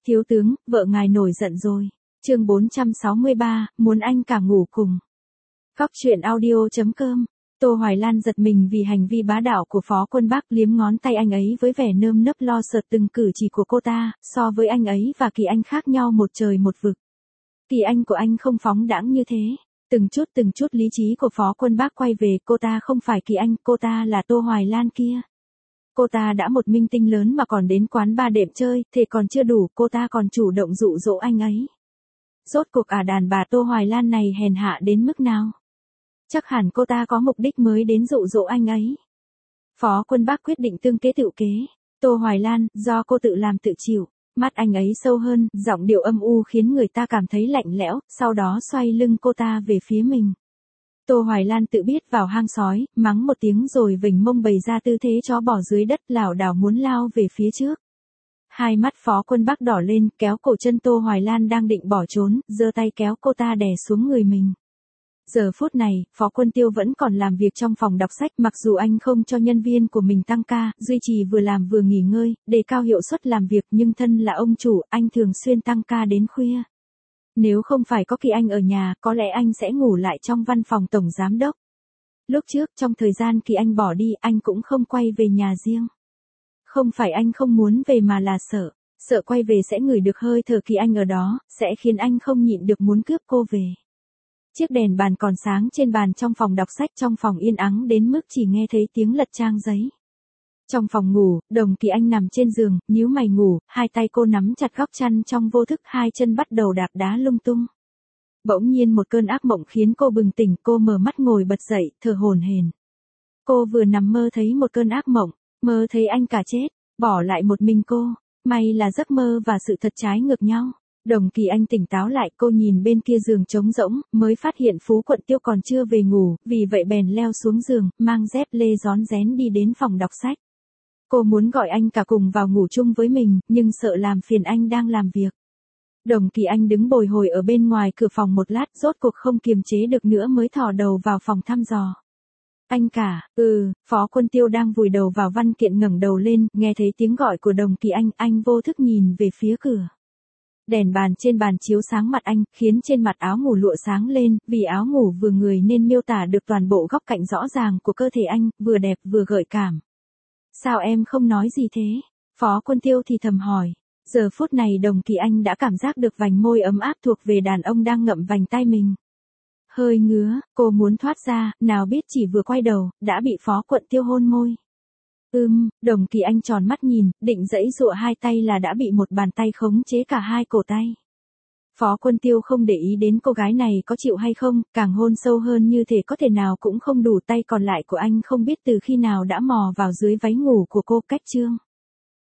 Thiếu tướng, vợ ngài nổi giận rồi. Chương 463, muốn anh cả ngủ cùng. Góc truyện audio.com. Tô Hoài Lan giật mình vì hành vi bá đạo của Phó Quân Bắc, liếm ngón tay anh ấy với vẻ nơm nớp lo sợ từng cử chỉ của cô ta, so với anh ấy và Kỳ Anh khác nhau một trời một vực. Kỳ Anh của anh không phóng đãng như thế. Từng chút lý trí của Phó Quân Bắc quay về, cô ta không phải Kỳ Anh, cô ta là Tô Hoài Lan kia. Cô ta đã một minh tinh lớn mà còn đến quán bar đệm chơi, thế còn chưa đủ, cô ta còn chủ động dụ dỗ anh ấy. Rốt cuộc đàn bà Tô Hoài Lan này hèn hạ đến mức nào? Chắc hẳn cô ta có mục đích mới đến dụ dỗ anh ấy. Phó Quân Bắc quyết định tương kế tự kế. Tô Hoài Lan, do cô tự làm tự chịu. Mắt anh ấy sâu hơn, giọng điệu âm u khiến người ta cảm thấy lạnh lẽo, sau đó xoay lưng cô ta về phía mình. Tô Hoài Lan tự biết vào hang sói, mắng một tiếng rồi vểnh mông bày ra tư thế chó bò dưới đất, lảo đảo muốn lao về phía trước. Hai mắt Phó Quân Bắc đỏ lên, kéo cổ chân Tô Hoài Lan đang định bỏ trốn, giơ tay kéo cô ta đè xuống người mình. Giờ phút này, Phó Quân Tiêu vẫn còn làm việc trong phòng đọc sách, mặc dù anh không cho nhân viên của mình tăng ca, duy trì vừa làm vừa nghỉ ngơi, đề cao hiệu suất làm việc, nhưng thân là ông chủ, anh thường xuyên tăng ca đến khuya. Nếu không phải có Kỳ Anh ở nhà, có lẽ anh sẽ ngủ lại trong văn phòng tổng giám đốc. Lúc trước, trong thời gian Kỳ Anh bỏ đi, anh cũng không quay về nhà riêng. Không phải anh không muốn về mà là sợ quay về sẽ ngửi được hơi thở Kỳ Anh ở đó, sẽ khiến anh không nhịn được muốn cướp cô về. Chiếc đèn bàn còn sáng trên bàn trong phòng đọc sách, trong phòng yên ắng đến mức chỉ nghe thấy tiếng lật trang giấy. Trong phòng ngủ, Đồng Kỳ Anh nằm trên giường, nhíu mày ngủ, hai tay cô nắm chặt góc chăn trong vô thức, hai chân bắt đầu đạp đá lung tung. Bỗng nhiên một cơn ác mộng khiến cô bừng tỉnh, cô mở mắt ngồi bật dậy, thở hổn hển. Cô vừa nằm mơ thấy một cơn ác mộng, mơ thấy anh cả chết, bỏ lại một mình cô. May là giấc mơ và sự thật trái ngược nhau. Đồng Kỳ Anh tỉnh táo lại, cô nhìn bên kia giường trống rỗng, mới phát hiện Phú Quận Tiêu còn chưa về ngủ, vì vậy bèn leo xuống giường, mang dép lê rón rén đi đến phòng đọc sách. Cô muốn gọi anh cả cùng vào ngủ chung với mình, nhưng sợ làm phiền anh đang làm việc. Đồng Kỳ Anh đứng bồi hồi ở bên ngoài cửa phòng một lát, rốt cuộc không kiềm chế được nữa mới thò đầu vào phòng thăm dò. Anh cả, Phó Quân Tiêu đang vùi đầu vào văn kiện ngẩng đầu lên, nghe thấy tiếng gọi của Đồng Kỳ Anh vô thức nhìn về phía cửa. Đèn bàn trên bàn chiếu sáng mặt anh, khiến trên mặt áo ngủ lụa sáng lên, vì áo ngủ vừa người nên miêu tả được toàn bộ góc cạnh rõ ràng của cơ thể anh, vừa đẹp vừa gợi cảm. Sao em không nói gì thế? Phó Quân Tiêu thì thầm hỏi. Giờ phút này Đồng Kỳ Anh đã cảm giác được vành môi ấm áp thuộc về đàn ông đang ngậm vành tai mình. Hơi ngứa, cô muốn thoát ra, nào biết chỉ vừa quay đầu, đã bị Phó Quận Tiêu hôn môi. Đồng Kỳ Anh tròn mắt nhìn, định giãy giụa hai tay là đã bị một bàn tay khống chế cả hai cổ tay. Phó Quân Tiêu không để ý đến cô gái này có chịu hay không, càng hôn sâu hơn như thể có thể nào cũng không đủ, tay còn lại của anh không biết từ khi nào đã mò vào dưới váy ngủ của cô, cách chương.